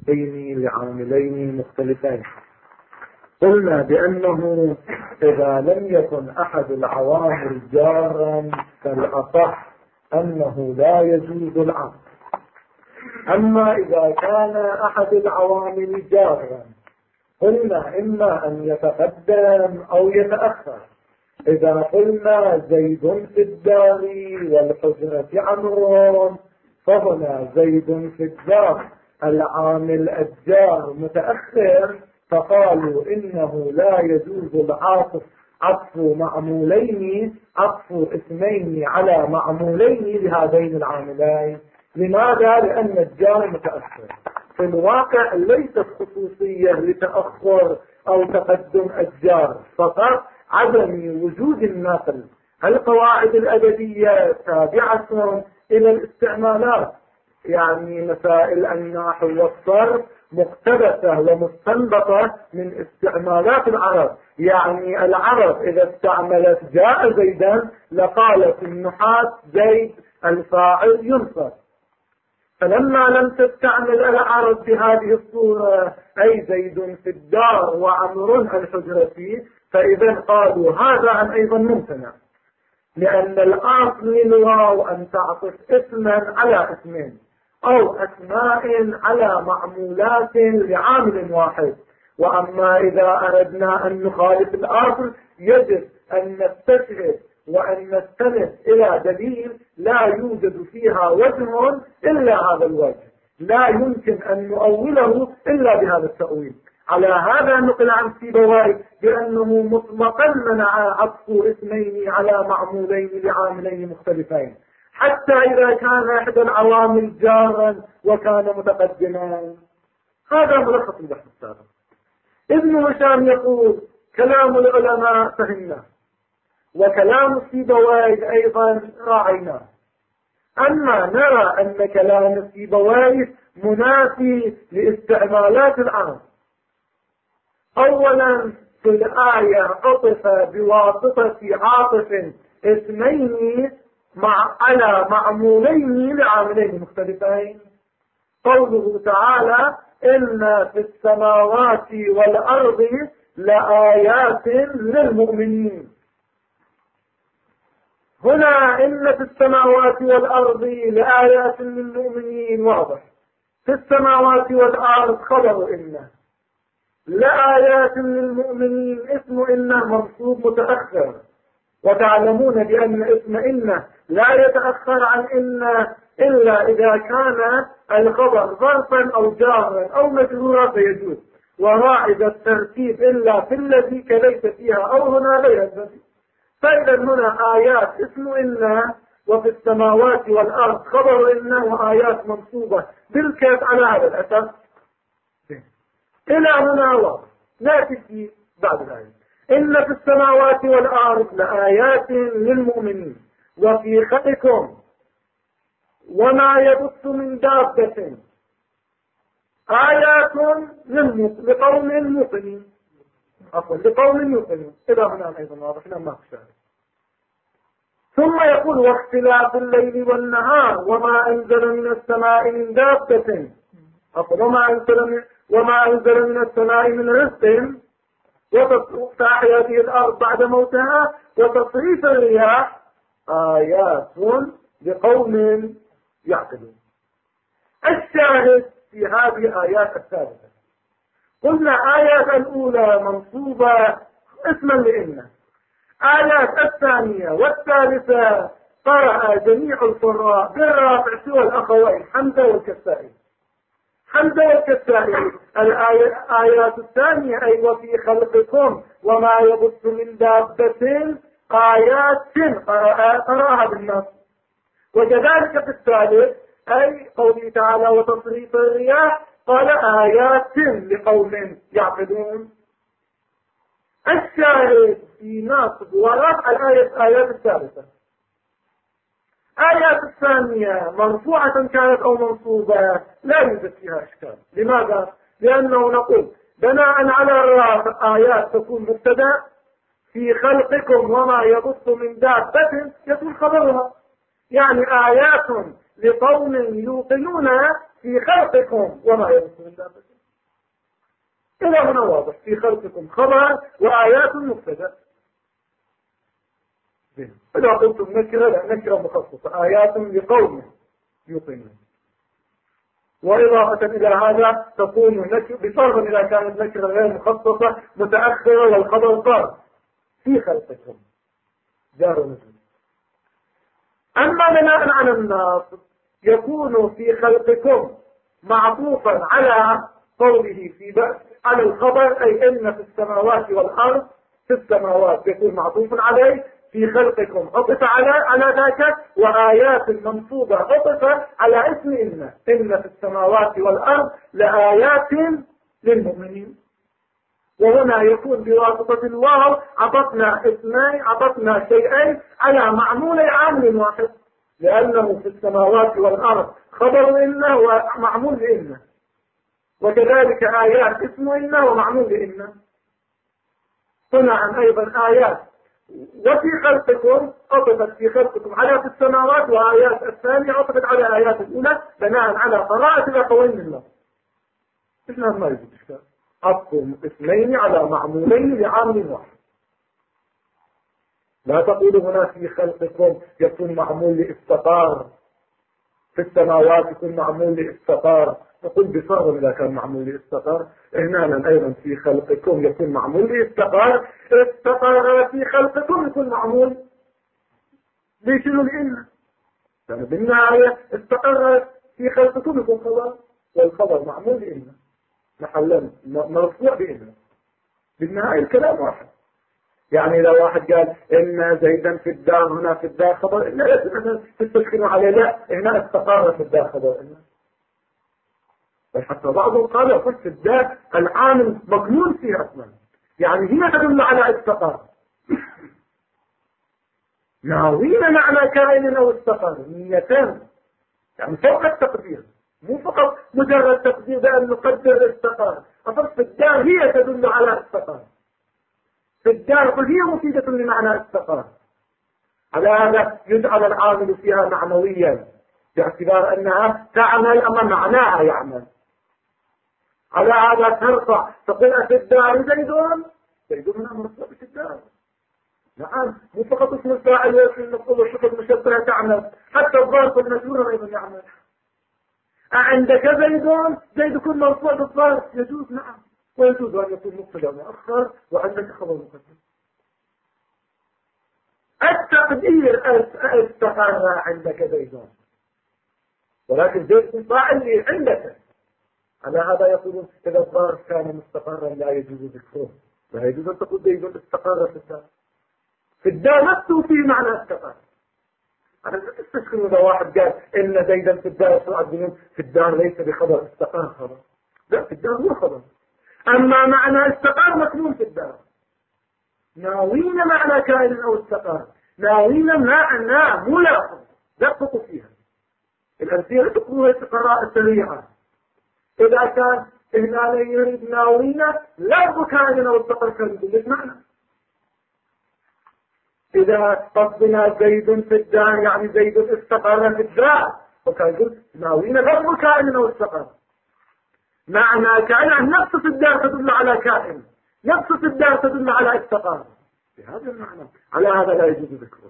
لعاملين مختلفين. قلنا بأنه إذا لم يكن أحد العوامل جارا فالأصح أنه لا يجوز العقد. أما إذا كان أحد العوامل جارا قلنا إما أن يتقدم أو يتأخر. إذا قلنا زيد في الدار والحجرة عمرو فهنا زيد في الدار العامل الجار متأخر، فقالوا إنه لا يجوز العطف عطف اسمين على معمولين لهذين العاملين. لماذا؟ لأن الجار متأخر. في الواقع ليست خصوصية لتأخر أو تقدم الجار، فقط عدم وجود النقل. القواعد الأدبية تابعة إلى الاستعمالات، يعني مسائل النحو والصرف مقتبسة ومستنبطة من استعمالات العرب. يعني العرب إذا استعملت جاء زيدا لقالت النحاة زيد الفاعل ينصب. فلما لم تستعمل العرب بهذه الصورة أي زيد في الدار وعمر الحجرة فيه، فإذا قالوا هذا أيضا ممتنع، لأن الأصل للواو أن تعطف اسما على اسمين أو أسماء على معمولات لعامل واحد. وأما إذا أردنا أن نخالف الأصل يجب أن نستشهد وأن نستند إلى دليل لا يوجد فيها وجه إلا هذا الوجه، لا يمكن أن نؤوله إلا بهذا التأويل. على هذا نقل عن سيبويه بأنه مطلقا منع عطف اسمين على معمولين لعاملين مختلفين، حتى إذا كان إحدى العوامل جارا وكان متقدما. هذا ملخص البحث السابق. ابن هشام يقول كلام العلماء فهمناه، وكلام سيبويه أيضا راعيناه. أما نرى أن كلام سيبويه منافي لاستعمالات العرب. أولا في الآية عطف بواسطة عاطف اسمين على معمولين لعاملين مختلفين. قوله تعالى إن في السماوات والأرض لآيات للمؤمنين. هنا إن في السماوات والأرض لآيات للمؤمنين واضح. في السماوات والأرض خبر إنه، لآيات للمؤمنين اسم إنه منصوب متأخر، وتعلمون بأن اسم إنه لا يتأخر عن إنه إلا إذا كان الخبر ظرفا أو جارا أو مجرورا فيجوز، وراعد الترتيب إلا في الذي كليس فيها أو هنا غير الذي. فإذا هنا آيات اسم إنه، وفي السماوات والأرض خبر إنه وآيات منصوبة بالكاف على هذا الأساس. إلى هنا واضح. نأتي في بعد الآية إن في السماوات والأرض لآيات للمؤمنين وفي خلقكم وما يبث من دابة آيات لقوم يوقنون. لقوم يوقنون. إلى هنا أيضا واضح لما أخشاه. ثم يقول واختلاف الليل والنهار وما أنزل من السماء من دابة وما أنزل من السماء من رزق وفأحيا به الأرض بعد موتها وتصريف الرياح آيات لقوم يعقلون. الشاهد في هذه الآيات الثالثة قلنا آيات الأولى منصوبة اسما لإنه، آيات الثانية والثالثة قرأ جميع القراء بالرافع سوى الأخوين حمزة والكسائي. الآيات الثانية أي وفي خلقكم وما يبث من دابة آيات قرأها بالنص. وكذلك في الثالث أي قوله تعالى وتصريف الرياح قال آيات لقوم يعقلون. الشاهد في نصب ورفع الآيات الثالثة. آيات الثانية مرفوعة كانت أو منصوبة لا يوجد فيها إشكال. لماذا؟ لأنه نقول بناء على آيات تكون مبتدأ، في خلقكم وما يبث من دابة يكون خبرها، يعني آيات لقوم يوقنون في خلقكم وما يبث من دابة. إلى هنا واضح، في خلقكم خبر وآيات مبتدأ. إذا قلتم نكرة لا، نكرة مخصصة، آيات لقوم يوقنون. وإضافة إلى هذا تكون نكرة بفرض إذا كانت نكرة غير مخصصة متأخرة والخبر قال في خلقكم جار ونزول. أما بناء على الناصب يكون في خلقكم معطوفا على قوله على الخبر، أي إن في السماوات والأرض، في السماوات يكون معطوف عليه، في خلقكم عطف على ذاك، وآيات منصوبة عطف على اسم إن في السماوات والأرض لآيات للمؤمنين. وهنا يكون بواسطة الواو عطفنا شيئين على معمول عامل واحد، لأنه في السماوات والأرض خبر إنه ومعمول لإنه، وكذلك آيات اسم إنه ومعمول لإنه. هنا أيضا آيات وفي خلقكم عطفت في خلقكم على في السماوات، وآيات الثانية عطفت على آيات الأولى بناء على قراءة الأخوين الله. إحنا ما يجب إشكال عطف اسمين على معمولين لعامل واحد. لا تقول هنا في خلقكم يكون معمول لاستقار، في السماوات يكون معمول لاستقار، نقول بفرض إذا كان معمول لاستقار. هنا أيضا في خلقكم يكون معمول لاستقار، استقار في خلقكم يكون معمول لشنو الإن، يعني بالنهاية استقر في خلقكم يكون خبر، والخبر معمول لإن محلا مرفوع بإن، بالنهاية الكلام واحد. يعني إذا واحد قال إن زيدا في الدار، هنا في الدار خبر إن، لا تستشكلوا عليه، لا هنا استقر في الدار خبر إن. بل حتى بعضهم قال يقول في الدار العامل مكنون فيه أصلا، يعني هي تدل على استقر. ناوين معنى كائن أو استقر نيتان، يعني فوق التقدير، مو فقط مجرد تقدير بأن نقدر استقر. أصلا في الدار هي تدل على استقر، في الدار هي مفيدة لمعنى استقر. على هذا يجعل العامل فيها معنويا باعتبار أنها تعمل أما معناها يعمل. على هذا ترفع تقول في الدار زيدون هنا مرتبط في الدار. نعم، مو فقط اسم الفاعل المفعول الشكل مشبهة تعمل، حتى الظرف المجرور أيضا يعمل. عندك زيد يكون مرفوع بالظرف يجوز، نعم، ويجوز أن يكون مبتدأ مؤخر وعندك خبر مقدم. التقدير استقر عندك زيدون، ولكن زيد فاعل عندك. على هذا يقولون إذا الظرف كان مستقرا لا يجوز ذكره، لا يجوز أن تقول زيد استقر في الدار. في الدار نفسه في معنى استقر. أنا لا تستشكل إذا واحد قال إن زيدا في الدار في الدار ليس بخبر استقر خبر، لا، في الدار هو خبر. أما معنى استقر مكنون في الدار. ناوين معنى كائن أو استقر، ناوين مو لاحظ دققوا فيها. الأمثلة تقولها قراءة سريعة. إذا كان هنا يريد ناوين لفظ كائن أو استقر كذب، ليش معنى؟ إذا قصدنا زيد في الدار يعني زيد استقر في الدار، وكان يقول ناوين لفظ كائن أو استقر. معنى كائن نفس في الدار تدل على كائن، نفس في الدار تدل على استقرار، بهذا المعنى. على هذا لا يجوز ذكره،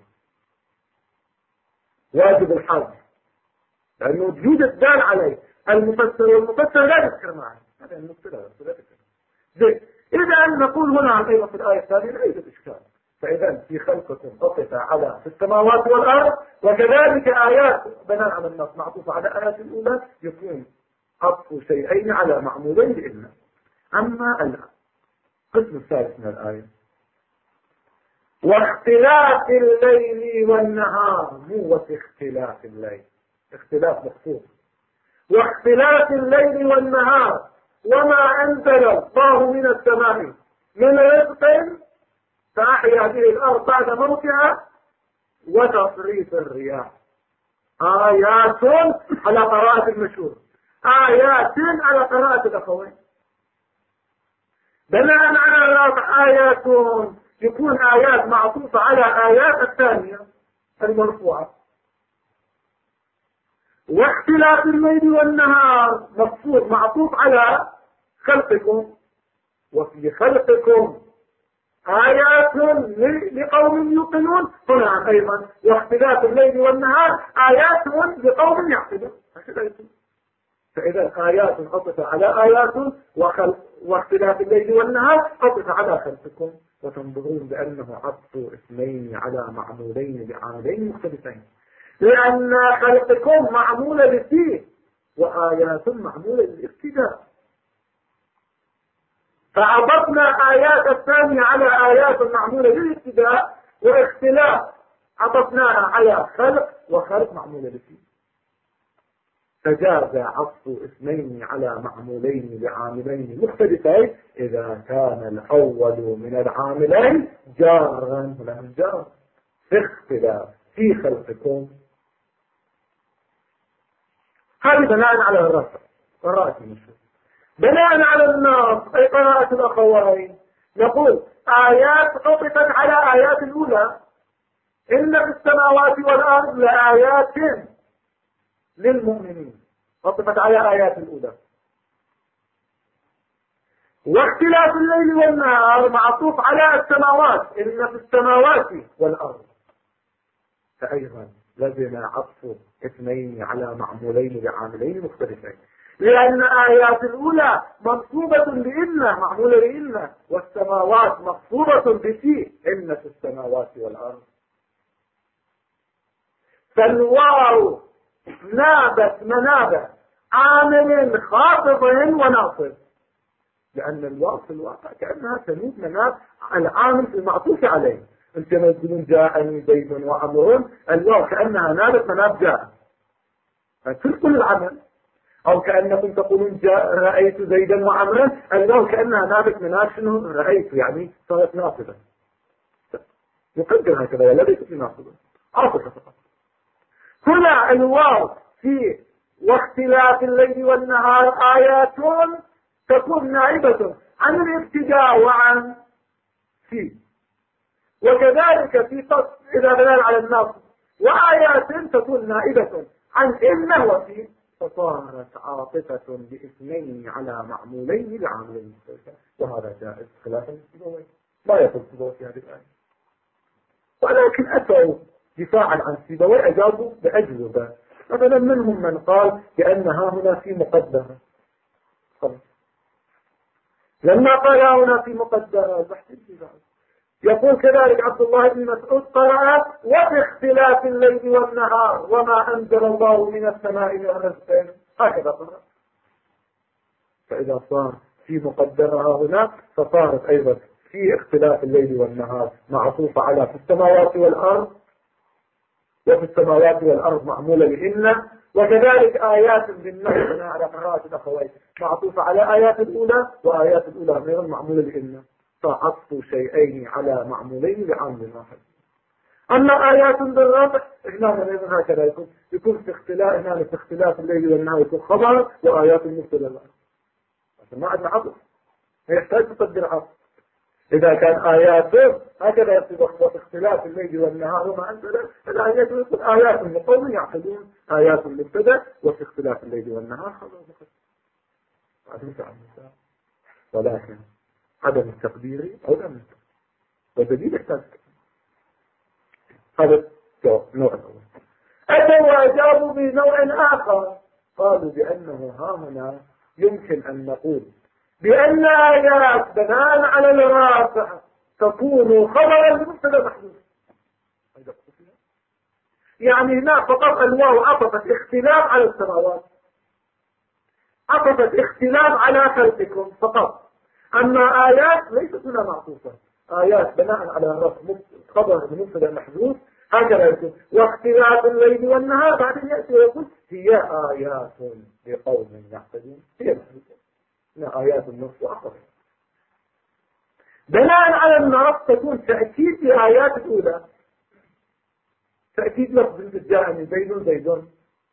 واجب الحذف، لأنه وجود الدال عليه المفسر والمفسر لا يذكر معه، هذا النقطة لا يذكر. زين، إذا نقول هنا أيضا في الآية الثانية لا يوجد إشكال. فإذا في خلقكم عطف على في السماوات والأرض، وكذلك آيات بناء على النص معطوفة على آيات الأولى، يكون عطف شيئين على معمولين لإلنا. أما القسم الثالث من الآية، واختلاف الليل والنهار، مو وفي اختلاف الليل، اختلاف مخصوص. واختلاف الليل والنهار وما أنزل الله من السماء من رزق فأحيا به الأرض بعد موتها وتصريف الرياح، آيات على قراءة المشهور، آيات على قراءة الأخوين. بناء على آيات يكون آيات معطوفة على آيات الثانية المرفوعة. واختلاف الليل والنهار مقصود معطوف على خلقكم، وفي خلقكم آيات لقوم يوقنون. هنا أيضا واختلاف الليل والنهار آيات لقوم يعقلون. فإذا آيات عطف على آيات، واختلاف الليل والنهار عطف على خلقكم. وتنظرون بأنه عطف اسمين على معمولين بعاملين مختلفين، لأن خلقكم معمولة للفيه وآيات معمولة للابتداء. فعطفنا آيات الثانية على آيات معمولة للابتداء، واختلاف عطفناها على خلق وخلق معمولة للفيه. فجاز عطف اسمين على معمولين بعاملين مختلفين إذا كان الأول من العاملين جارا ولا جار في اختلاف في خلقكم. هذه بناء على الرفع قراءة المشهور. بناء على النص أي قراءة الأخوين نقول آيات عطفت على آيات الأولى، إن في السماوات والأرض لآيات للمؤمنين، عطفت على آيات الأولى. واختلاف الليل والنهار معطوف على السماوات، إن في السماوات والأرض، فأيضا لزم عطف اثنين على معمولين بعاملين مختلفين، لأن آيات الأولى منصوبة بإن معمولة لإن، والسماوات مقصودة بفي إن في السماوات والأرض. فالواو نابت منابت عامل خافض وناصب، لأن الواو في الواقع كأنها تنوب مناب العامل المعطوف عليه. انت ما تقولون جاءني زيد وعمر، الواو كأنها نابت مناب جاء كل العمل، أو كأنكم تقولون رأيت زيدا وعمرا، الواو كأنها نابت مناب شنو رأيت، يعني صارت ناصبة. يقدر هكذا ولا ليست ناصبة عاطفة فقط. هنا الواو في واختلاف الليل والنهار آيات تكون نائبة عن الابتداء وعن في، وكذلك في إذا دلال على النصب، وآيات تكون نائبة عن إن وفي، فصارت عاطفة باسمين على معمولين لعاملين مختلفين، وهذا جائز خلافا للسيبويه، لا يقول السيبويه في هذه الآية. ولكن أتوا دفاعا عن السيبويه أجابوا بأجوبة. مثلا منهم من قال بأنها هنا في مقدمة، لما قال هنا في مقدمة البحث يقول كذلك عبد الله بن مسعود قرأ وباختلاف الليل والنهار وما أنزل الله من السماء من رزق، هكذا قرأ. فإذا صار في مقدمها هنا فصارت أيضا في اختلاف الليل والنهار معطوفة على في السماوات والأرض، وفي السماوات والأرض معمولة لإن، وكذلك آيات بالنهر على قراءة الأخوين معطوفة على آيات الأولى، وآيات الأولى غير معمولة لإن، فعطف شيئين على معمولين لعامل واحد. أما آيات بالرفع هنا أيضا هكذا يكون في اختلاف، هنا في اختلاف الليل والنهار يكون خبر، وآيات المبتدأ عشان ما عندنا عطف، يحتاج تقدر عطف. إذا كان آيات هكذا يصير اختلاف الليل والنهار وما أنزل الآيات، يقول آيات لقوم يعقلون، آيات مبتدأ وفي اختلاف الليل والنهار خبر مقدم. ولكن عدم التقدير أو لم يتقدر، والدليل يحتاج. هذا نوع الأول. أتوا وأجابوا بنوع آخر، قالوا بأنه ها هنا يمكن أن نقول بأن آيات بناء على الرافع تكون خبرا لمبتدا محذوف. يعني هنا فقط الواو عطفت اختلاف على السماوات، عطفت اختلاف على خلقكم فقط. أما آيات ليست هنا معطوفة، آيات بناء على الرفع خبر لمبتدا محذوف، هكذا يكون واختلاف الليل والنهار. بعدين يأتي ويقول هي آيات لقوم يعقلون، هي محذوفة هنا آيات النص وأخر. بناء على النص تكون تأكيد لآيات الأولى، تأكيد لفظ جاءني زيد،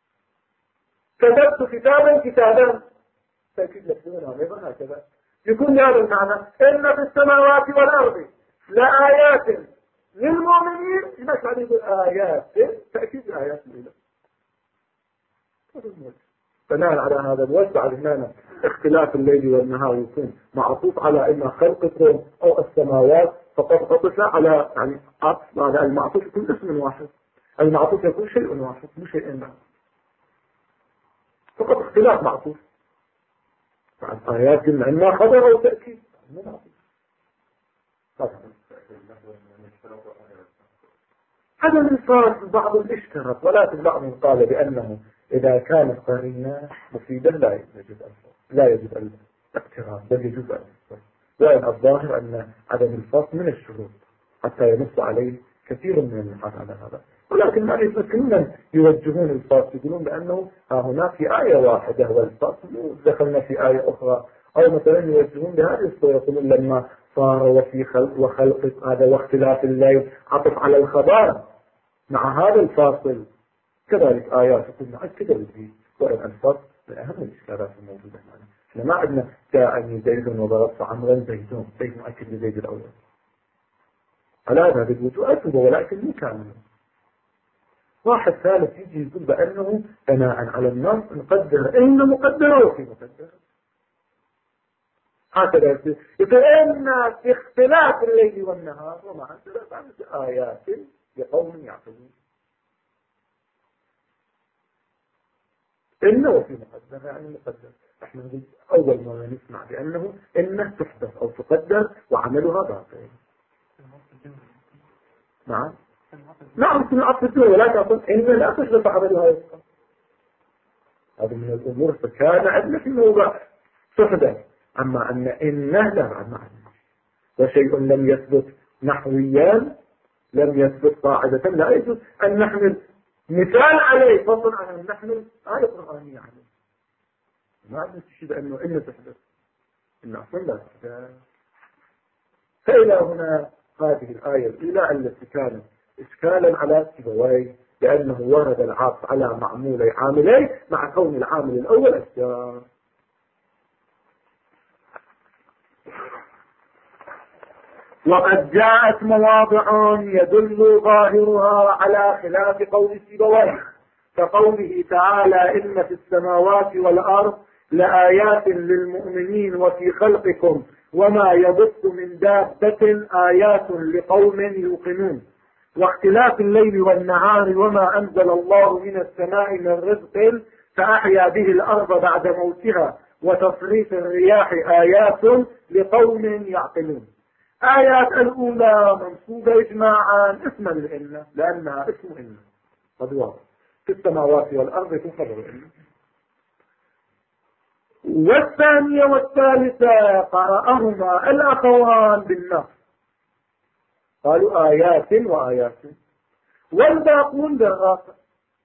كتبت كتابا تأكيد لفظنا أيضا هكذا يكون هذا المعنى. إن في السماوات والأرض لآيات للمؤمنين، يقول آيات تأكيد لآيات الأولى. بناء على هذا الوجه بعد هنا اختلاف الليل والنهار يكون معطوف على إما خلقكم أو السماوات، فقد عطف على يعني عطف هذا المعطوف يكون اسم واحد، المعطوف يكون شيء واحد مو شيئين، فقط اختلاف معطوف. بعد آيات قلنا إما خبر أو تأكيد. هذا من صار بعض الاشتراك، ولكن بعضهم قال بأنه إذا كانت قرينة مفيدة لا يجب الاقتران، بل يجوز الفصل. وإن الظاهر أن عدم الفصل من الشروط حتى ينص عليه كثير من النحاة على هذا، ولكن ما يمكننا يوجهون الفصل يقولون بأنه هنا في آية واحدة هو الفصل ودخلنا في آية أخرى، أو مثلا يوجهون بهذه الصورة يقولون لما صار وفي خلق وخلق هذا واختلاف الليل عطف على الخبر مع هذا الفاصل، كذلك آيات يقول مع كذا الدين. وإن الفصل من أهم الإشكالات الموجودة معنا. احنا ما عندنا جاءني زيد وضربت عمرا زيدون، زيد مؤكد لزيد الأول على هذا الوجوه أكبر، ولكن مو كامل. واحد ثالث يجي يقول بأنه بناء على النص نقدر إن مقدرة وفي مقدرة، هكذا يقول إن في اختلاف الليل والنهار ومع ذلك آيات لقوم يعقلون. إنه وفي مقدر يعني مقدر. احنا نقول أول مرة نسمع بأنه إنه تحدث أو تقدر وعملها باطل. نعم في العطف الدول، ولكن أقول إن لا تحدث عملها يسقط. هذا من الأمور فكان عندنا في موضع تحدث، أما أن إنه لا معنى، وشيء لم يثبت نحويا لم يثبت قاعدة لا يجوز أن نحمل مثال عليه فضلا عن أن نحمل آية قرآنية عليه. ما عندنا شيء بأنه إنه تحدث إن أصلا لا تحدث. فإلى هنا هذه الآية الأولى التي كانت إشكالا على سيبويه، لأنه ورد العطف على معمولي عاملين مع كون العامل الأول أشجار. وقد جاءت مواضع يدل ظاهرها على خلاف قول سيبويه، كقوله تعالى إن في السماوات والأرض لآيات للمؤمنين وفي خلقكم وما يبث من دابة آيات لقوم يوقنون، واختلاف الليل والنهار وما أنزل الله من السماء من رزق فأحيا به الأرض بعد موتها وتصريف الرياح آيات لقوم يعقلون. آيات الأولى منصوبة إجماعا اسما لإن، لأنها اسم إن قد واضح في السماوات والأرض في خبر إن. والثانية والثالثة قرأهما الأخوان بالنص، قالوا آيات وآيات، والباقون بالرافع.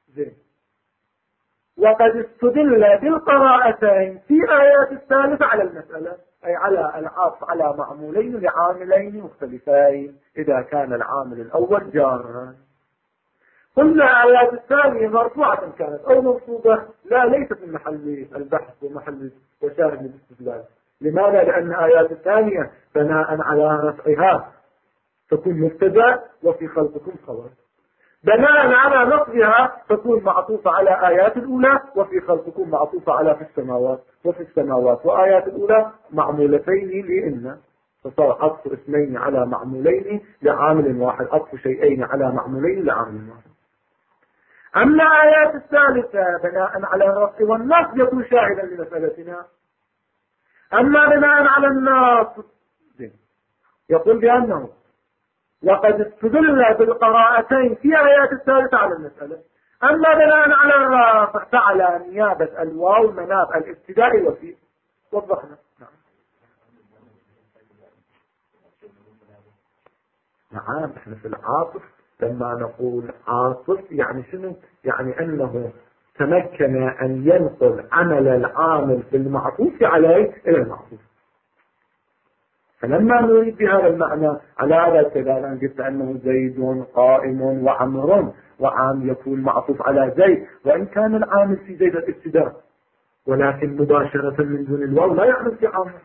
وقد استدل بالقراءتين في آيات الثالثة على المسألة، أي على العطف على معمولين لعاملين مختلفين إذا كان العامل الأول جارا. قلنا آيات الثانية مرفوعة كانت أو منصوبة، لا ليست من محل البحث ومحل وشاهد الاستدلال. لماذا؟ لأن آيات الثانية بناء على رفعها تكون مبتدأ وفي خلقكم خبر، بناء على نصبها تكون معطوفة على آيات الأولى وفي خلقكم معطوفة على في السماوات وفي السماوات، وآيات الأولى معمولتين لإن، فصار عطف اسمين على معمولين لعامل واحد، عطف شيئين على معمولين لعامل واحد. أما آيات الثالثة بناء على الرفع والنصب يكون شاهدا لمسألتنا. أما بناء على النصب يقول بأنه وقد استدل بالقراءتين في آيات الثالثة على المسألة. أما بناء على الرفع فعلى نيابة الواو مناب الابتداء وفي وضحنا. نعم احنا في العاطف لما نقول عاطف يعني شنو؟ يعني أنه تمكن أن ينقل عمل العامل في المعطوف عليه إلى المعطوف. فلما نريد بهذا المعنى على هذا الكلام أن قلت أنه زيد قائم وعمر، وعام يكون معطوف على زيد وإن كان العامل في زيد الابتداء، ولكن مباشرة من دون الواو لا يعمل في عامل.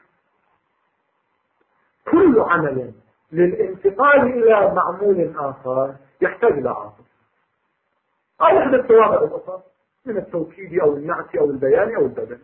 كل عمل للانتقال إلى معمول آخر يحتاج إلى عاطف أو إحدى التوابع الأخرى. من التوكيد أو النعت أو البيان أو البدل.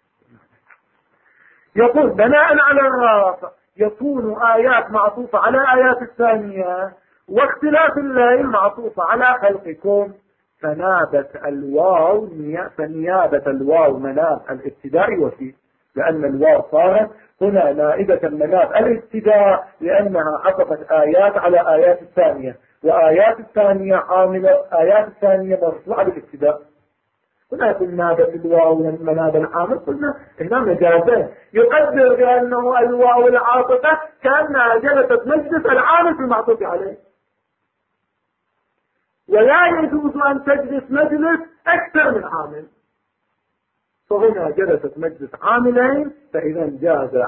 يقول بناء على الرافع يكون آيات معطوفة على آيات الثانية، واختلاف الليل معطوفة على خلقكم، فنابت الواو فنيابة الواو مناب الابتداء وفي، لأن الواو صارت هنا نائبة مناب الابتداء لأنها عطفت آيات على آيات الثانية، وآيات الثانية عاملة، آيات الثانية مرفوعة بالابتداء. هنا قلنا بالواو مناب العامل، قلنا هنا مجازين، يقدر بأنه الواو العاطفة كأنها جلست مجلس العامل في المعطوف عليه، ولا يجوز أن تجلس مجلس أكثر من عامل، فهنا جلست مجلس عاملين، فإذا جاز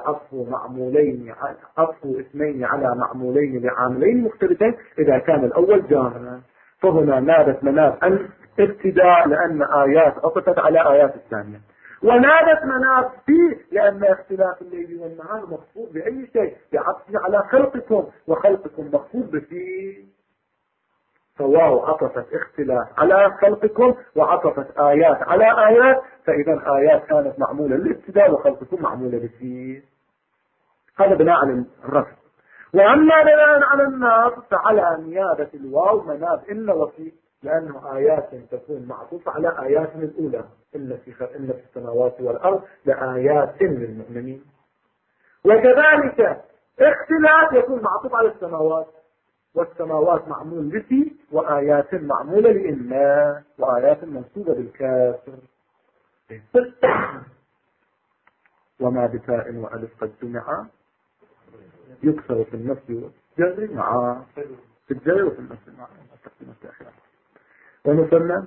عطف اسمين على معمولين لعاملين مختلفين إذا كان الأول جامعا. فهنا نابت مناب الابتداء لأن آيات عطفت على آيات الثانية، ونابت مناب فيه لأن اختلاف الليل والنهار مخفوض بأي شيء بعطفه على خلقكم، وخلقكم مخفوض بفيه، فواو عطفت اختلاف على خلقكم وعطفت آيات على آيات، فإذا آيات كانت معمولة للابتداء وخلقكم معمولة لفيه. هذا بناء على الرفع. وأما بناء على النصب فعلى نيابة الواو مناب إن وفي، لأنه آيات تكون معطوفة على آيات الأولى، إن في السماوات والأرض لآيات للمؤمنين. وكذلك اختلاف يكون معطوف على السماوات، والسماوات معمول لفي، وآيات معمولة لإنا، وآيات منصوبة بالكافر. وما بتاء وألف قد جمع يكسر في النفس والجر مع في الجر وفي النفس مع ونسمى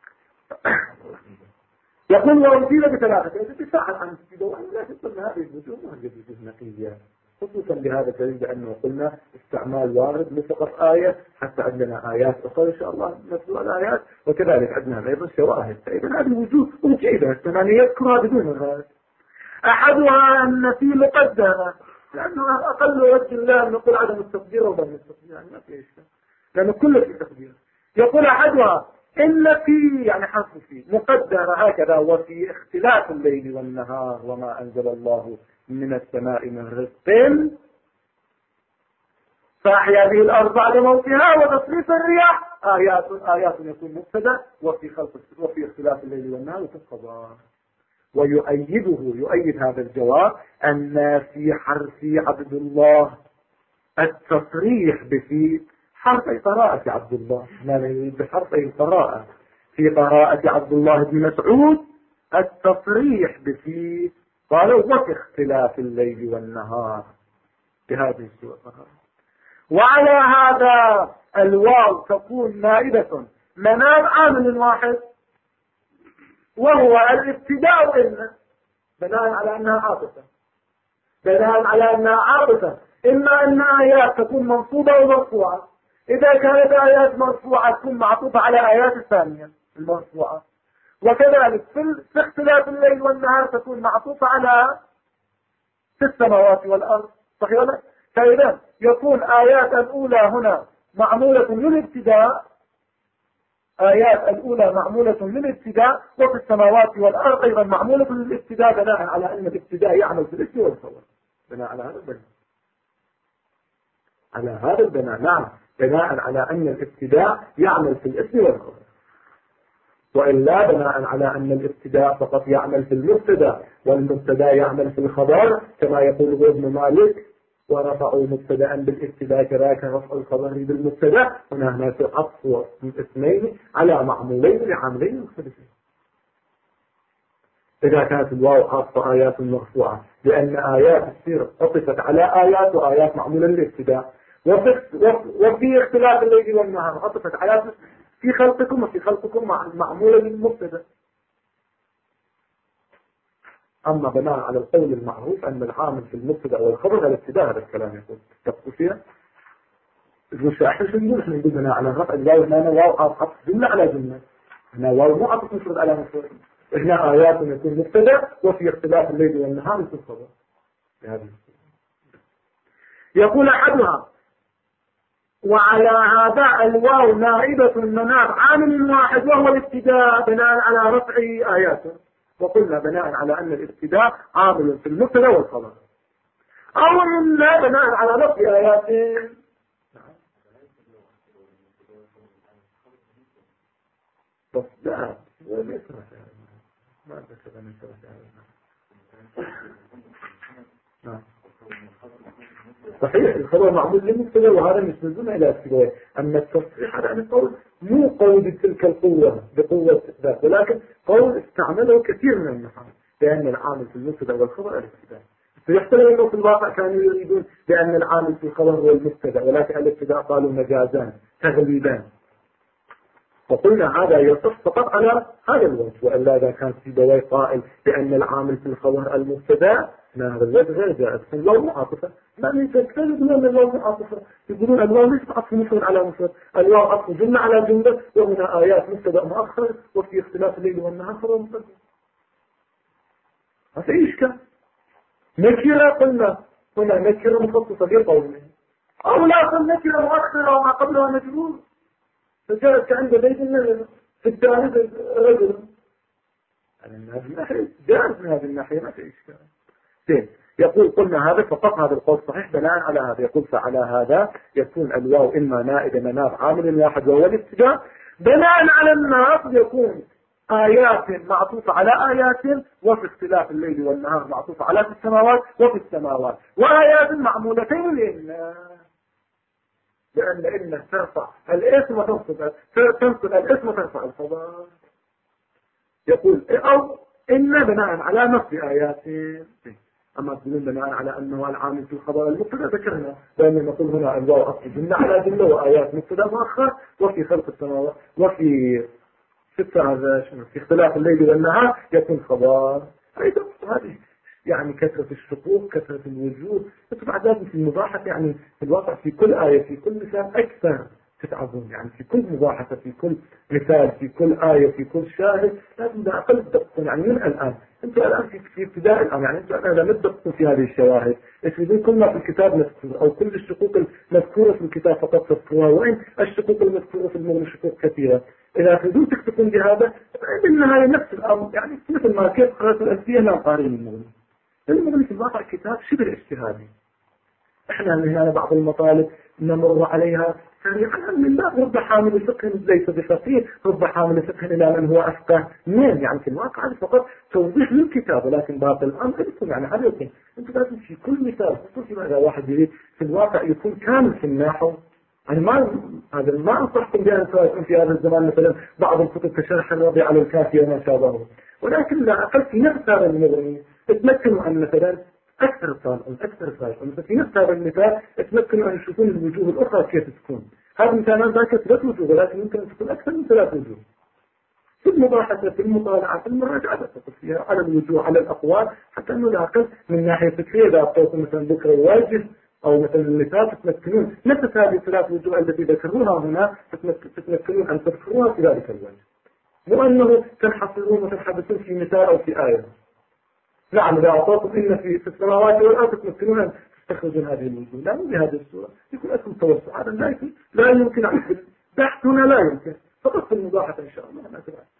يقول وأنزيل بثلاثة اتفاعا عن السبوة لا تسمى هذه الوجوه وهذه الوجوه نقية، خصوصا بهذا الدليل بأنه قلنا استعمال وارد لفقط آية، حتى عندنا آيات أخرى إن شاء الله نتلو الآيات، وكذلك عندنا أيضا شواهد، فإذا هذه الوجوه وجيدة الثمانية يذكرها بدون الغاية. أحدها أن في مقدمة، لأنه أقل وجه الله نقول عدم التقدير وضم التقدير، يعني ما في إشكال لأنه كله في تقدير. يقول أحدها إن في يعني حرف في مقدرة هكذا، وفي اختلاف الليل والنهار وما أنزل الله من السماء من رزق فأحيا به الأرض بعد موتها وتصريف الرياح آيات يكون مبتدا، وفي اختلاف الليل والنهار وتفقضان. يؤيد هذا الجواب أن في حرف عبد الله التصريح بفي حرف قراءة عبد الله، بحرف القراءة في قراءة عبد الله بن مسعود التصريح بفي قالوا وفي اختلاف الليل والنهار بهذه الصورة. وعلى هذا الواو تكون نائبة مناب عامل واحد وهو الابتداء، إن بناء على أنها عاطفة، بناء على أنها عاطفة، إما أن آيات تكون منصوبة ومرفوعة، إذا كانت آيات مرفوعة تكون معطوفة على آيات الثانية المرفوعة، وكذلك في اختلاف الليل والنهار تكون معطوفة على في السماوات والأرض، صحيح ولا؟ فإذا يكون آيات الأولى هنا معمولة للابتداء، آيات الأولى معمولة للابتداء، وفي السماوات والأرض أيضا معمولة للابتداء، بناء على أن الابتداء يعمل في الاسم والخبر، بناء على هذا البناء، على هذا البناء، نعم، بناء على أن الابتداء يعمل في الاسم والخبر، وإلا بناء على أن الابتداء فقط يعمل في المبتدا والمبتدا يعمل في الخبر، كما يقول ابن مالك ورفعوا مبتدا بالابتداء كذاك رفع الخبر بالمبتدا. هناك عطف اثنين على معمولين لعاملين مختلفين. إذا كانت الواو عطف آيات مرفوعة لأن آيات تصير عطفت على آيات، وآيات معمولة للابتداء، وفي اختلاف الليل والنهار عطفت على في خلقكم، وفي خلقكم معمولة للمبتدا. أما بناء على القول المعروف أن العامل في المبتدا والخبر الابتداء، هذا الكلام يقول تبقوا فيها مش احنا شو نقول؟ احنا نقول بناء على الرفع الواو، هنا واو عطف جملة على جملة، هنا واو مو عطف مفرد على مفرد، هنا آيات يكون مبتدا وفي اختلاف الليل والنهار يكون خبر. يقول أحدها وعلى هذا الواو نائبة المناب عامل واحد وهو الابتداء بناء على رفع آياته. وقلنا بناء على أن الابتداء عامل في المبتدا والخبر، أو إلا بناء على رفع آياته. بس لا ما ذكر من صحيح الخبر معمول للمبتدا وهذا يسندون الى ابتدائه. اما التصريح على القول مو قول بتلك القوه بقوه ذات، ولكن قول استعمله كثير من النحاة لان العامل في المبتدا والخبر الابتداء. فيحتمل انه في الواقع كانوا يريدون بان العامل في الخبر هو المبتدا، ولكن الابتداء قالوا مجازان تغليبان. وقلنا هذا يصف فقط على هذا الوجه، والا اذا كان في بواي قائل بان العامل في الخبر المبتدا هذا الوجه غير جائز. اللو معاطفه ما من تكتب يقولون اللو معاطفه، يقولون اللو ليس عطف مفرد على مفرد، اللو عطف جمله على جمله، وهنا ايات مبتدا مؤخر وفي اختلاف الليل والنهار خبر مقدم. ما في اشكال. نكره قلنا نكره مخصصه بقوله، او لا قل نكره مؤخره وما قبلها مجرور، فجاءت عند بيت النبي في الثالث رجل. من هذه الناحية جائز، من هذه الناحية ما في إشكال. زين، يقول قلنا هذا فقط هذا القول صحيح بناء على هذا. يقول فعلى هذا يكون الواو إما نائب مناب عامل واحد وهو الابتداء، بناء على الناس يكون آيات معطوفة على آيات، وفي اختلاف الليل والنهار معطوفة على في السماوات وفي السماوات، وآيات معمولتين لأن إنه ترفع الاسم وتنصب الاسم وترفع الخبر. يقول أو إن بناء على نص آيات. أما تقولون بناء على أنه العامل في الخبر المبتدا ذكرنا، لأنه نقول هنا الواو أصل جملة على جملة وآيات مبتدا مؤخر، وفي خلق السماوات وفي في اختلاف الليل والنهار يكون خبر. أيضا هذه يعني كثرة الشقوق، كثرة الوجوه، بعد ذلك في المباحثة يعني في الواقع في كل آية في كل مثال أكثر تتعبون، يعني في كل مباحثة في كل مثال في كل آية في كل شاهد لازم ده أقل تدققون. يعني من الآن أنتم الآن في ابتداء الآن، يعني أنتم الآن لم تدققوا في هذه الشواهد، تريدون كل ما في الكتاب مذكور أو كل الشقوق المذكورة في الكتاب فقط تذكروها، وإن الشقوق المذكورة في المغني شقوق كثيرة. إذا تريدون تكتبون بهذا بالنهاية نفس الأمر، يعني مثل ما كيف قرأت الألفية لا قارئ المغني. المغني في الواقع كتاب شبه اجتهادي. احنا هنا بعض المطالب نمر عليها سريعا لله، رب حامل فقه ليس بفقيه، رب حامل فقه الى من هو افقه منه. يعني في الواقع هذا فقط توضيح للكتاب، ولكن باقي الامر لكم يعني عليكم انتم لازم في كل مثال خصوصي اذا واحد يريد في الواقع يكون كامل في النحو. يعني ما انصحكم بان تكون في هذا الزمان مثلا بعض الكتب كشرح الربيع على الكافيه وما شابهه، ولكن لا اقل في نفس هذا المغني تمكنوا ان مثلا أكثر الطالب أكثر الفائدة. مثل في نفس هذا المثال تمكنوا أن يشوفون الوجوه الأخرى كيف تكون. هذا المثال ذاك 3 وجوه، ولكن يمكن أن تكون أكثر من 3 وجوه. في المباحثة في المطالعة في المراجعة تقف فيها على الوجوه على الأقوال، حتى أنه لا من ناحية فكرية إذا أعطيكم مثلا ذكر واجب أو مثلا المثال تتمكنون نفس هذه ال3 وجوه التي ذكروها هنا تتمكنون أن تذكروها في ذلك الوجه، مو أنه تنحصرون وتنحبسون في مثال أو في آية. نعم إذا أعطاكم إن في السماوات والأرض تمكنون أن تستخرجون هذه الوجوه، لا مو بهذه الصورة، يكون اسم توسع. هذا لا يمكن عن البحث هنا، لا يمكن فقط في المباحثة إن شاء الله. ما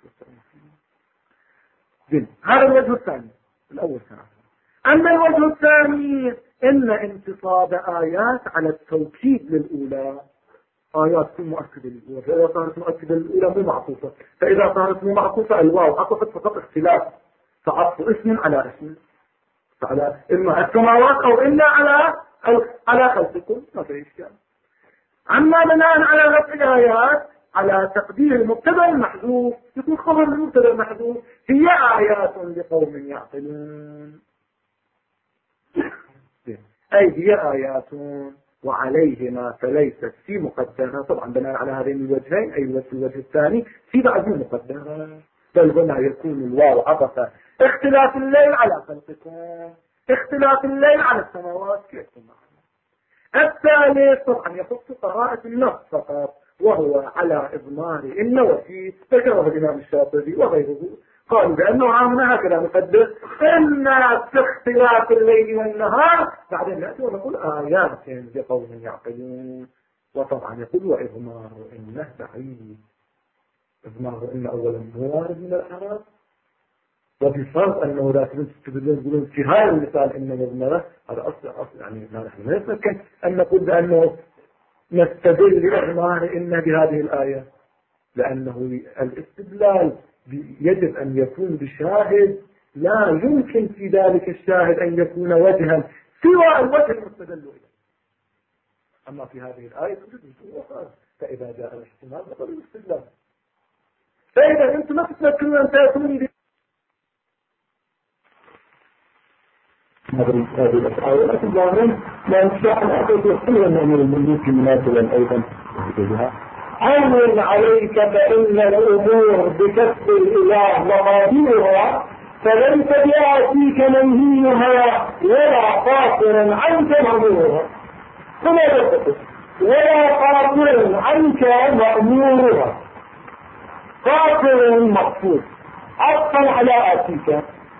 زين، هذا الوجه الثاني الأول كان. أما الوجه الثاني إن انتصاب آيات على التوكيد للأولى، آيات تكون مؤكدة للأولى، فإذا صارت مؤكدة للأولى مو معطوفة، فإذا صارت مو معطوفة الواو عطفت فقط اختلاف، فعطف اسم على اسم، على إما السماوات أو إلا على خلقكم، ما في إشكال. عما بناء على رفع الآيات على تقدير المبتدا المحذوف يكون خبر المبتدا المحذوف هي آيات لقوم يعقلون، أي هي آيات وعليهما فليست في مقدرة. طبعا بناء على هذين الوجهين أي الوجه الثاني في بعض مقدرة، بل هنا يكون الواو عطفة اختلاف الليل على خلقكم، اختلاف الليل على السماوات كيف معنا. الثالث طبعا يخص قراءة النص فقط، وهو على إضمار إن وفي ذكره الإمام الشاطبي وغيره، قالوا بأنه عامنا هكذا نقدر إن في اختلاف الليل والنهار، بعدين نأتي ونقول آيات لقوم يعقلون. وطبعا يقول وإضمار إنه بعيد. إضمار إن أولا مو وارد من الأعراب، وبفرض أنه لا تستدلون في هذا المثال إن مضمرة، هذا أصل يعني نحن لا يمكن أن نقول بأنه نستدل بإضمار إن بهذه الآية، لأنه الاستدلال يجب أن يكون بشاهد لا يمكن في ذلك الشاهد أن يكون وجها سوى الوجه المستدل إليه. أما في هذه الآية توجد وجه، فإذا جاء الاحتمال بطل الاستدلال. فإذا أنتم ما تتذكرون أن تأتوني هذه الأشعار، لكن ظاهرا لا نشاء أن أعطيك يحتمل أن أمر الملوك مناسبا أيضا بها. عون عليك فإن الأمور بكسب الإله مقاديرها، فليس بآتيك منهيها ولا قاصر عنك مأمورها. ثم يقول ولا قاصر عنك مأمورها. قاصر مقصود عطفا على آتيك،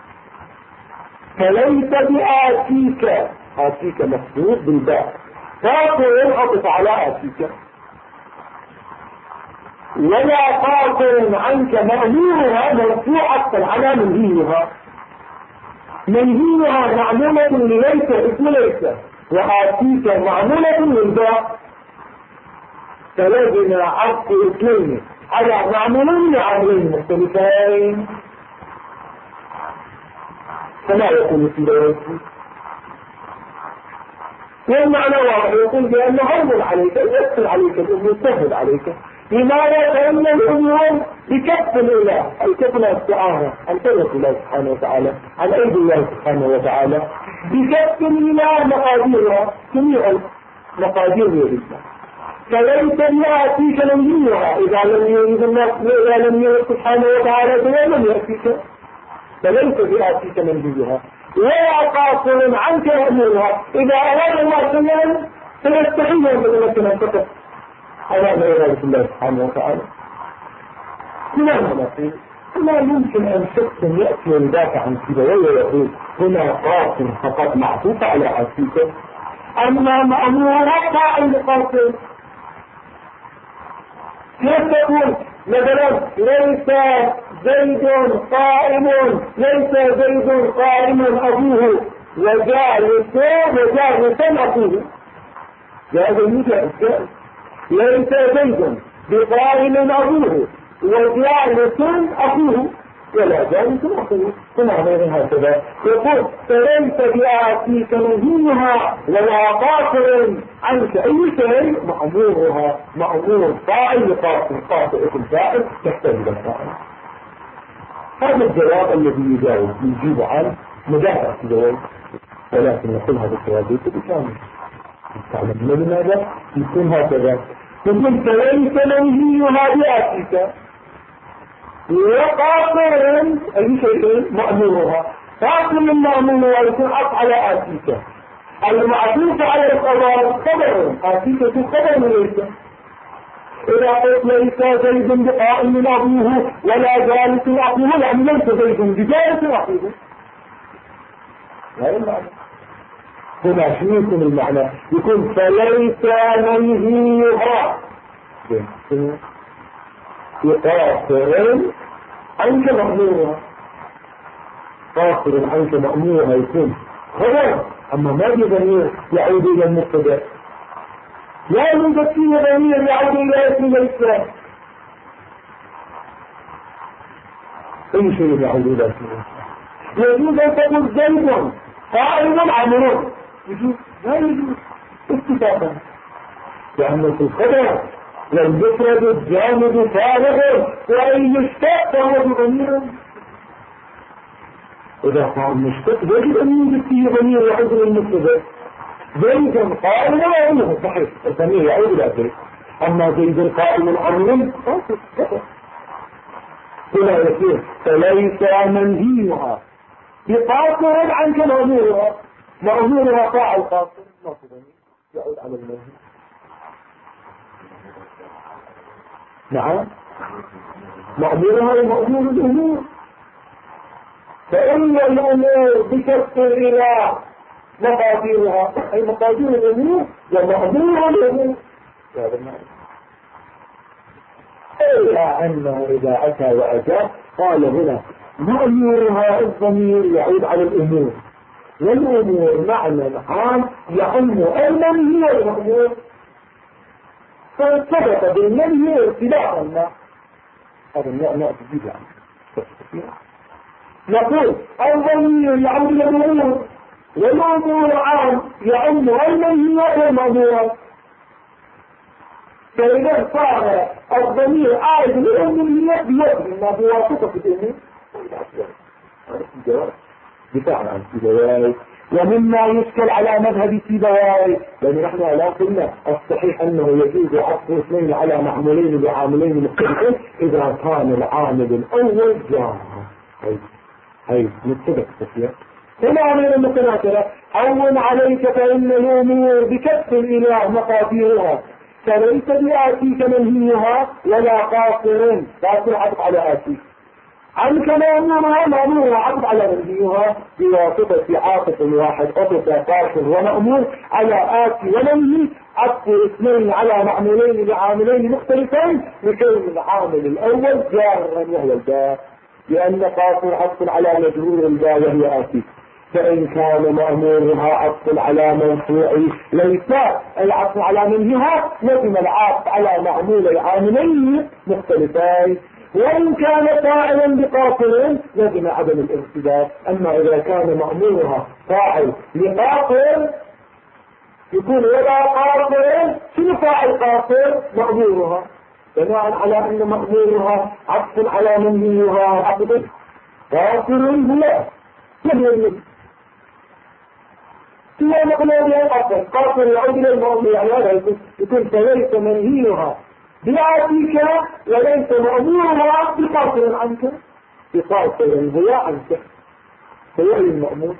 فليس بآتيك، آتيك مقصود بالباء، قاصر عطف على آتيك. ولا قاصر عنك مأمورها مرفوع عطفا على منهيها. منهيها معلومة ليس اسم ليس، وآتيك معلومة للباء، فلازم عطف اثنين على معمولين لعملين مختلفين، فلا يكون في ذلك. والمعنى واضح، يقول بأنه هون عليك، يسهل عليك الأمور، يسهل عليك. لماذا؟ فإن الأمور بكف الإله، الكف الاستعارة عن قدرة الله سبحانه وتعالى، عن أيدي الله سبحانه وتعالى. بكف الإله مقاديرها، جميع المقادير بيد الله، فليس بآتيك منهيها. إذا لم يريد الله، إذا لم يريد سبحانه وتعالى بها لم يأتيك، فليس بآتيك منهيها. ولا قاصر عنك مأمورها. إذا أراد الله شيئا فيستحيل أن تتمكن أن تقف على إرادة الله سبحانه وتعالى. لماذا نقول؟ لا يمكن أن شخص يأتي ويدافع عن سيبويه ويقول هنا قاصر فقط معطوف على آتيك، أما مأمورها فاعل قاصر. كيف تقول مثلا ليس زيد قائم، ليس زيد قائم أبوه وجالسا أبوه، هذا يوجد. ليس زيد بقائم أبوه وجالس أخوه ولا جالس أخوه، ثم غير هكذا. يقول فليس بآتيك منهيها ولا قاصر عنك أي شيء، مأمورها مأمور فاعل قاصر، قاصر اسم فاعل تحتاج إلى فاعل. هذا الجواب الذي يجيب عن مدافع الجواب، ولكن نقول هذا الجواب ليس بكامل. تعلمون لماذا يكون هكذا؟ يقول فليس منهيها بآتيك وقاصر أي شيء مأمورها. قاصر مأمورها يكون عطف على آتيك، المعطوف على القضاء خبر، آتيك خبر ليس. إذا قلت ليس زيد بقائم أبوه ولا جالس أخوه، يعني ليس زيد بجالس أخوه، لا المعنى. هنا شنو يكون المعنى؟ يكون فليس منهيها قاصر عنك مأمورها. قاصر عنك مأمورها يكون خبر، أما ما في ضمير يعود إلى المبتدأ، لا يوجد فيه ضمير يعود إلى اسم الإسلام. أي شيء يعود إلى اسم الإسلام. يجوز أن تقول زيد قائم عمرو، يجوز؟ لا يجوز اتفاقا، لأن في الخبر لو يفرد الجانب فارغ وأن يشتق فهو بضمير. إذا كان مشتق يجب أن يوجد فيه ضمير يعود إلى المبتدأ. زيد قائم عمرو صحيح، الضمير يعود إلى زيد. أما زيد قائم عمرو هنا يصير فليس منهيها بقاصر عنك مأمورها. مأمورها فاعل قاصر ما في ضمير يعود على المنهي. نعم، مأمورها ومأمور الأمور. فإن الأمور بكسر إلى مقاديرها، أي مقادير الأمور ومأمور الأمور، هذا المعنى. إلا أنه إذا أتى وأتى قال هنا مأمورها الضمير يعود على الأمور، والأمور معنى عام يعم المنهي والمأمور، فارتبط بالمنهي ارتباطا ما. هذا النوع جديد يعني. نقول الضمير يعم الأمور، والأمور عام يعم المنهي والمأمور. فإذا صار الضمير عائد للأمنية بيده ما بواسطة الأمور. الجواب دفاع عن سيبويه، ومما يشكل على مذهب سيبويه، لأن نحن لا قلنا الصحيح أنه يجوز عطف اثنين على معمولين بعاملين مختلفين إذا كان العامل الأول جارا. هاي نتبع التسلية هنا من المتناكرة. هون عليك فإن الأمور بكف الإله مقاديرها، فليس بآتيك منهيها ولا قاصر، قاصر عطف على آتيك عنك مأمورها، مأمورها عطف على منهيها بواسطة عاطف واحد عطف قاصر ومأمور على آتي ومنهي، عطف اثنين على معمولين بعاملين مختلفين لكون العامل الأول جارا وهو الباء، لأن قاصر عطف على مجرور الباء وهي آتي. فإن كان مأمورها عطف على مرفوع ليس العطف على منهها، لزم العطف على معمول عاملين مختلفين. وإن كان فاعلا بقاصر لزم عدم الارتباط. أما إذا كان مأمورها فاعل لقاصر يكون ولا قاصر، شنو فاعل قاصر؟ مأمورها، بناء على أن مأمورها عطف على منهيها عطف قاصر هو سوى مقلوب الأفضل قاصر يعود إلى المؤمن، يعني هذا يكون فليس منهيها بآتيك وليس مأمورها بقاصر عنك، بقاصر هو عنك هو المأمور.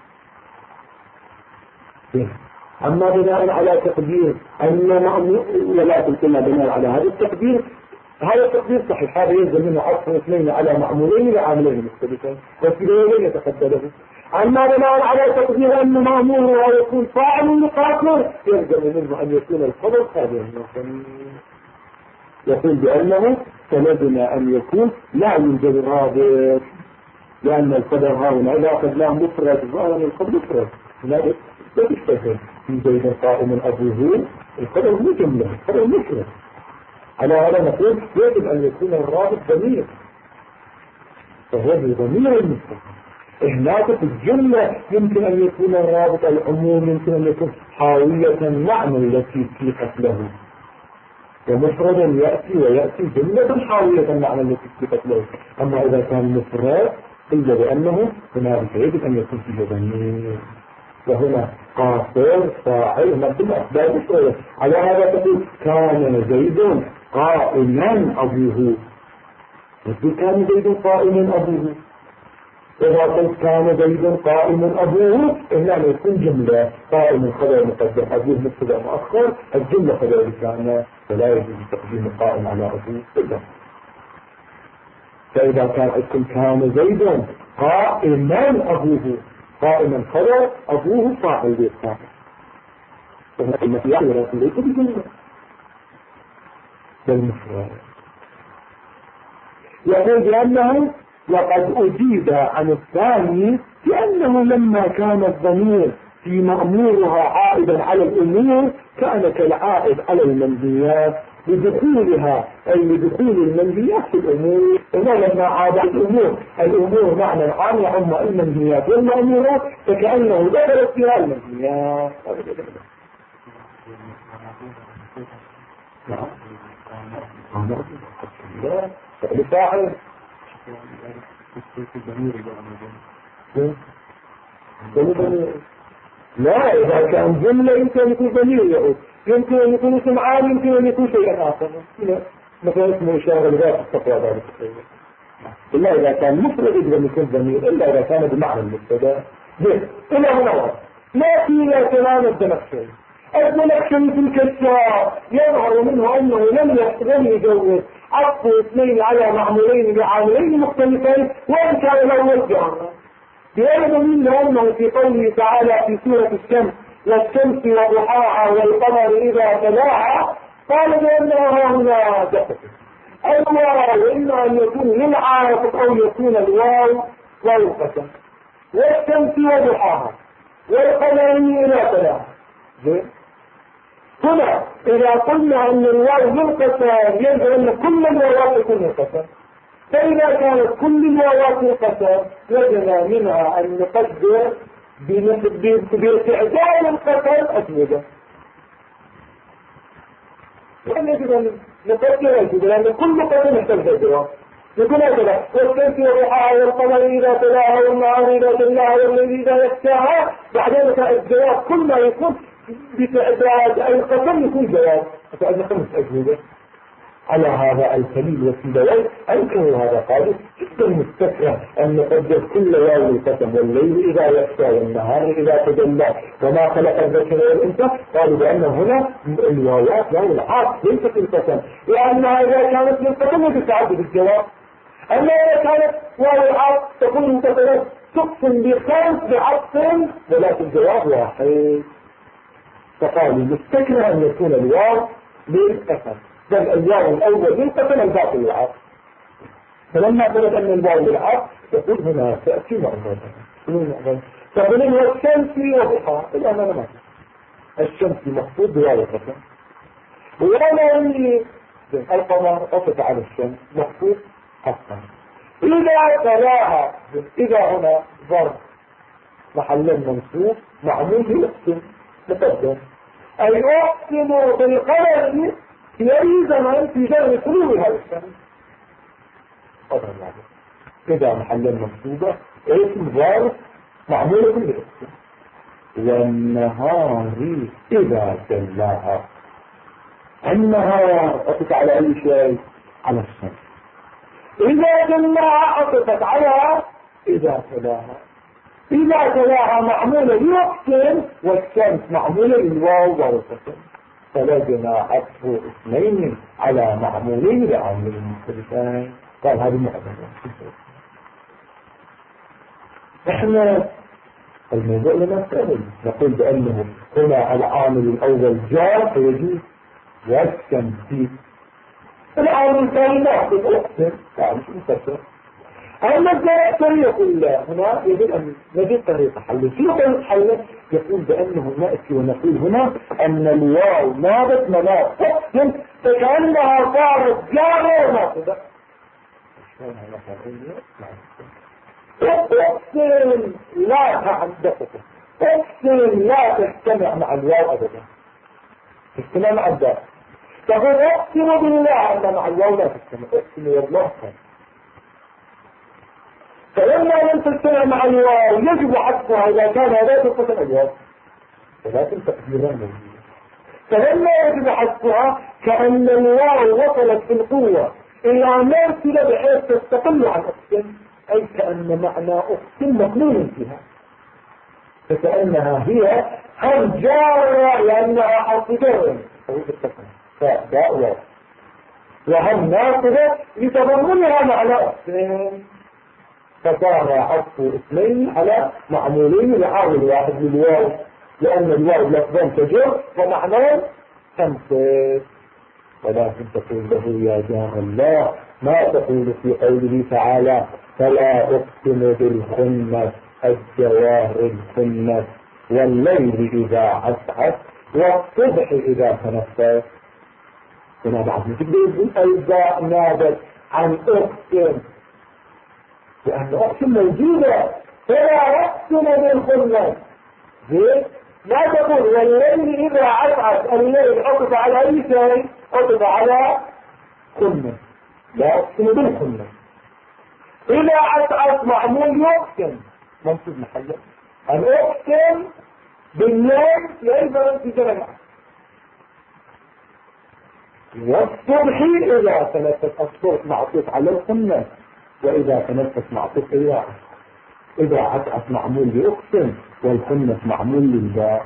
أما بناء على تقدير أن مأمور ولا تلقنا بناء على هذا التقدير، هذا التقدير صحيح، هذا يلزم منه عطف اثنين على معمولين وعاملين مختلفين وكذلك يتقدره. أما بناء على تقدير أن مأمورها يكون فاعل لقاصر يلزم منه أن يكون الخبر خابرا، يقول بأنه فلزم أن يكون لا يوجد رابط، لأن الخبر هنا إذا أخذناه مفرد ظاهرا الخبر مفرد لا تشتغل في زيد قائم أبوه، الخبر مو جملة، الخبر مفرد. على هذا نقول يجب أن يكون الرابط ضمير، فهو ضمير المفرد. هناك في الجملة يمكن أن يكون الرابط العموم، يمكن أن يكون حاوية المعنى التي سيقت له، ومفردا يأتي ويأتي جملة حاوية المعنى التي سيقت له. أما إذا كان مفرد قيل بأنه هناك يجب أن يكون فيه ضمير، وهنا قاصر فاعل مقدم أسباب الشيء. على هذا تقول كان زيد قائما أبوه، كان زيد قائما أبوه. إذا قلت كان زيد قائما أبوه هنا يكون جملة قائم خبر مقدم أبوه مبتدأ مؤخر، الجملة خبر كان، فلا يجوز تقديم القائم على أبوه إلا. فإذا كان زيد قائما أبوه، قائما خبر أبوه فاعل بالقائم، وهنا المسيح ولكن ليس بجملة بالمفرد. يقول بأنه وقد أجيب عن الثاني لأنه لما كان الضمير في مأمورها عائدا على الأمور كان كالعائد على المنهيات لدخولها، أي لدخول المنهيات في الأمور. هنا لما عاد الأمور معنى عام يعم المنهيات والمأمورات، فكأنه دخلت فيها المنهيات. فعل لا، إذا كان جملة يمكن أن يكون ضمير يعود، يمكن أن يكون اسم عام، يمكن أن يكون شيئا آخر، مثلا اسمه إشارة لذات التقوى ذلك. إلا إذا كان مفرد يجب أن يكون ضمير، إلا إذا كان بمعنى المبتدأ. إلى هنا لا فينا كلام الزمخشري في الكشاف يظهر منه أنه لم يجوز عطف اثنين على معمولين بعاملين مختلفين وإن كان الأول جارا، لأنه منه أنه في قوله تعالى في سورة الشمس والشمس وضحاها والقمر إذا تلاها قال بأنها هنا دقت الواو إما أن يكون للعاطف أو يكون الواو واو القسم، والشمس وضحاها والقمر إلى ثلاثة. هنا إذا قلنا أن الواو للقسم يجب أن كل الواوات تكون للقسم، فإذا كانت كل الواوات للقسم وجدنا منها أن نقدر بارتعدال القسم أسودة، يعني يجب أن نقدر أسودة لأن كل قسم يحتاج الجواب. يقول هكذا: والشمس وضحاها والقمر إذا تلاها والنهار إذا جلاها والليل إذا يغشاها. بعدين الجواب كل ما يكون بتعداد القسم يكون جواب، فأنا 5 أجوبة على هذا الكليل والسيبويه. أنكروا هذا قالوا جدا مستكره أن نقدر كل واو القسم والليل إذا يغشى والنهار إذا تجلى وما خلق الذكر والأنثى. قالوا بأن هنا الواوات واو العاطف ليست القسم، لأنها إذا كانت للقسم تتعدد الجواب، أما إذا كانت واو العطف تكون مثلا تقسم بخمس بعطف ولكن الجواب واحد. فقالوا مستكره أن يكون الواو للقسم، بل الواو الأول للقسم الباقي للعطف. فلما ثبت أن الواو للعطف يقول هنا تأتي معظمة. فقلنا والشمس وضحاها الأمانة ما الشمس مخفوض بواو القسم، ولا القمر أصف على الشمس مخفوض حقا. إذا تلاها، إذا هنا ظرف محل منصوب معمول بأقسم مقدم، أي أقسم بالقمر في أي زمن في جهة طلوع هذا الشمس. إذا محل منصوبة اسم ظرف معمول بأقسم. والنهار إذا تلاها، النهار أصف على أي شيء؟ على الشمس. إذا جلاها عطفت على إذا تلاها. إذا تلاها معمولة ليقسم والشمس معمولة للواو والقسم، فلازم عطف اثنين على معمولين لعاملين مختلفين. قال هذه معظمة. احنا الموضوع لنا سهل، نقول بأنه هنا العامل الأول جار فيجوز والشمس. العامل الثاني لا أقسم يعني مش مفسر. أما الطريقة كلها هنا يجب أن نجد طريقة حل. في طريقة حل يقول بأنه نأتي ونقول هنا أن الواو نابت مناط تقسم فكأنها صارت جارة وناقضة. تقسم لا تعدقك، تقسم لا تجتمع مع الواو أبدا، تجتمع مع الدار. تقول اقسم بالله أن مع الواو لا تجتمع، اقسم والله كان. فلما لم تجتمع مع الواو يجب حذفها إذا كان هذا تقسم الواو، ولكن تقديرا موجودة. فلما يجب حذفها كأن الواو وصلت في القوة إلى مرتبة بحيث تستقل عن اقسم، أي كأن معنى اقسم مقلول فيها، فكأنها هي هم جارة لأنها حرف جر فاء واو، وهم ناقضة لتضمنها معنى اقسم، فصار عطف اثنين على معمولين لعامل واحد للواو، لأن الواو لفظا تجر ومعناه خمسة. ولكن تقول له يا جار الله ما تقول في قوله تعالى فلا أقسم بالخنس الجوار الخنس والليل إذا عسعس والصبح إذا تنفس. هنا بعد نجد الألباء نابت عن أقسم، لأن أقسم موجودة. فلا أقسم بالخنس لا تقول والليل إذا عسعس، الليل أقف على أي شيء؟ أقف على خنس، لا أقسم بالخنس. إذا عسعس معمول يقسم منصوب محله، أن أقسم بالليل لأيضا في جمع. والصبح إذا تنفس، الصبح معطوف على الخنس، وإذا تنفس معطوف إذا عسعس معمول يقسم والخنس معمول للباء.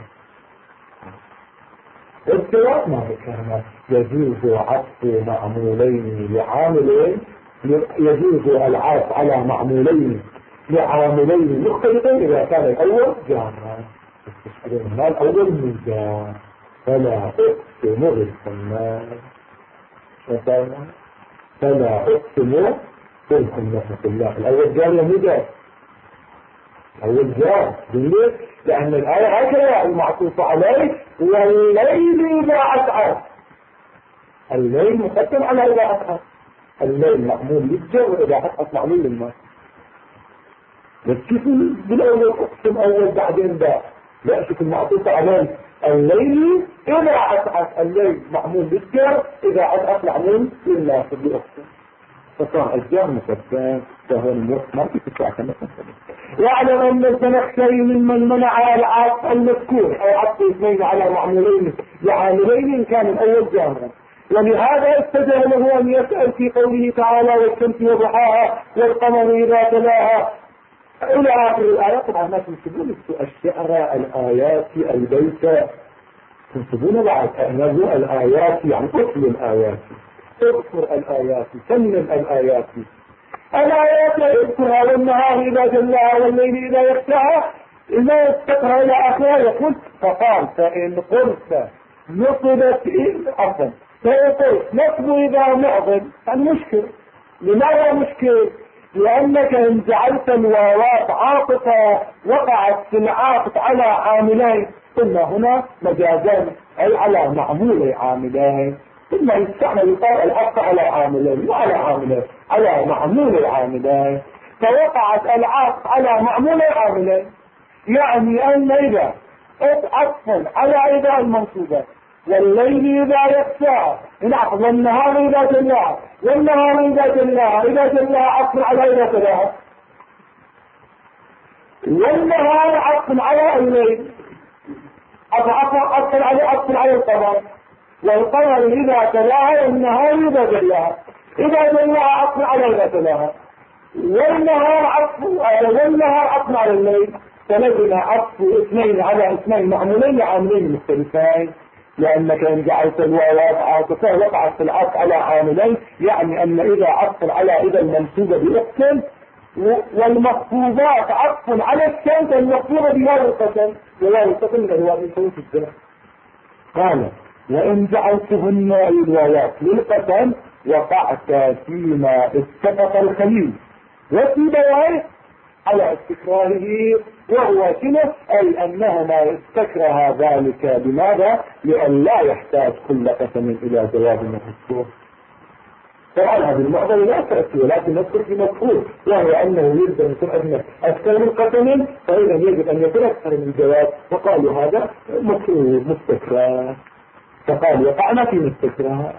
السواء ما كان يجوز عطف معمولين لعاملين، يجوز العطف على معمولين لعاملين مختلفين إذا كان الأول جارا، الأول من جار فلا أقسم بالخناس. فلا أقسم بالخناس الله. الأول جار يمدى، الأول جار ليش؟ لأن الآية هكذا المعطوف عليه والليل إذا عسعس. الليل مقدم على إذا عسعس، الليل معمول للجر وإذا عسعس معمول للماء. بس كيف بالأول أقسم أول بعدين باء؟ لا، شوف المعطوف عليه الليل إذا عسعس، الليل معمول للجر إذا عسعس معمول للناصب بأقسم، فصار الجر مقدم. فهو ما في تسعة كما يعلم أن الزمخشري ممن منع العطف المذكور أو عطف اثنين على معمولين لعاملين إن كان الأول جارا، ولهذا استجاب له أن يسأل في قوله تعالى والشمس وضحاها والقمر إذا تلاها إلى آخر الآية. طبعا ما تنسبون الشعر الآيات البيت، تنسبون بعد نزوء الآيات، يعني أصل الآيات، اذكر الآيات، سمم الآيات. الآيات يذكرها والنهار إذا جلاها والليل إذا يغشاها إذا يستقرأ إلى آخرها. يقول فقال فإن قلت نصبت أصلا، فإن قلت نصب إذا معظم يعني مشكل. لماذا مشكل؟ لأنك إن جعلت الواوات عاطفة وقعت في العاطف على عاملين، قلنا هنا مجازان أي على معمول عاملين، ثم يستعمل يقال العطف على عاملين لا على عاملين، على معمول العاملين، فوقعت العطف على معمول العاملين، يعني أن إذا عطف على إذا المنصوبة والليل إذا يغشاها نعطف والنهار إذا جلاها والنهار إذا جلاها إذا جلاها عطف على إذا تلاها، والنهار عطف على الليل عطف على القمر، والقمر إذا تلاها والنهار إذا جلاها إذا جلاها عطف على إذا تلاها، والنهار عطف على الليل. فلزم عطف اثنين على اثنين معمولين لعاملين مختلفين، لأنك إن جعلت الواوات عاطفة وقعت في العطف على عاملين، يعني أن إذا عطف على إذا المنصوبة بأقسم، والمخفوضات عطف على الشمس المخفوضة بواو القسم، وواو القسم من الواو من الجنة. قال وإن جعلتهن الواوات للقسم وقعت فيما اتفق الخليل وفي بوايه على استكراهه، وهو شنو؟ أي أنهما استكره ذلك بماذا؟ لأن لا يحتاج كل قسم إلى جواب مخصوص. طبعا هذه المعضلة لا تأتي، ولكن نذكر في مفهوم، وهو أنه يجب أن يكون أدنى أكثر من قسم، فإذا يجب أن يكون أكثر من جواب، وقالوا هذا مفهوم مستكره، فقال وقعنا في مستكره،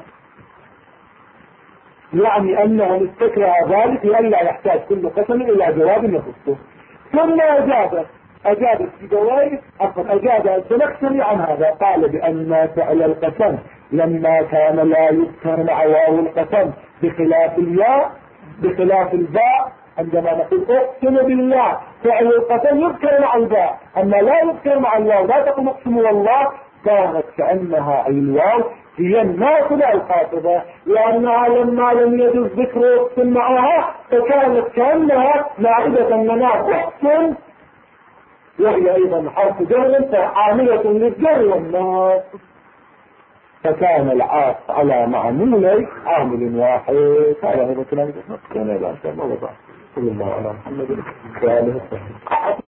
يعني أنه استكره ذلك لئلا يحتاج كل قسم إلى جواب يخصه. ثم أجاب السيبويه أجاب الزمخشري عن هذا، قال بأن فعل القسم لما كان لا يذكر مع واو القسم بخلاف الياء بخلاف الباء، عندما نقول اقسم بالله فعل القسم يذكر مع الباء، أما لا يذكر مع الواو، لا تقول اقسم والله، كانت كأنها أي الواو هي الناقضة الخاطبة، لأنها لما لم يجوز ذكر اقسم معها فكانت كأنها ناقضة منها اقسم، وهي أيضا حرف جر فعاملة للجر والناس، فكان العاطف على معمول عامل واحد. هذا هو كلام كان لا شيء ما وضع. صلى الله على محمد وآله وصحبه.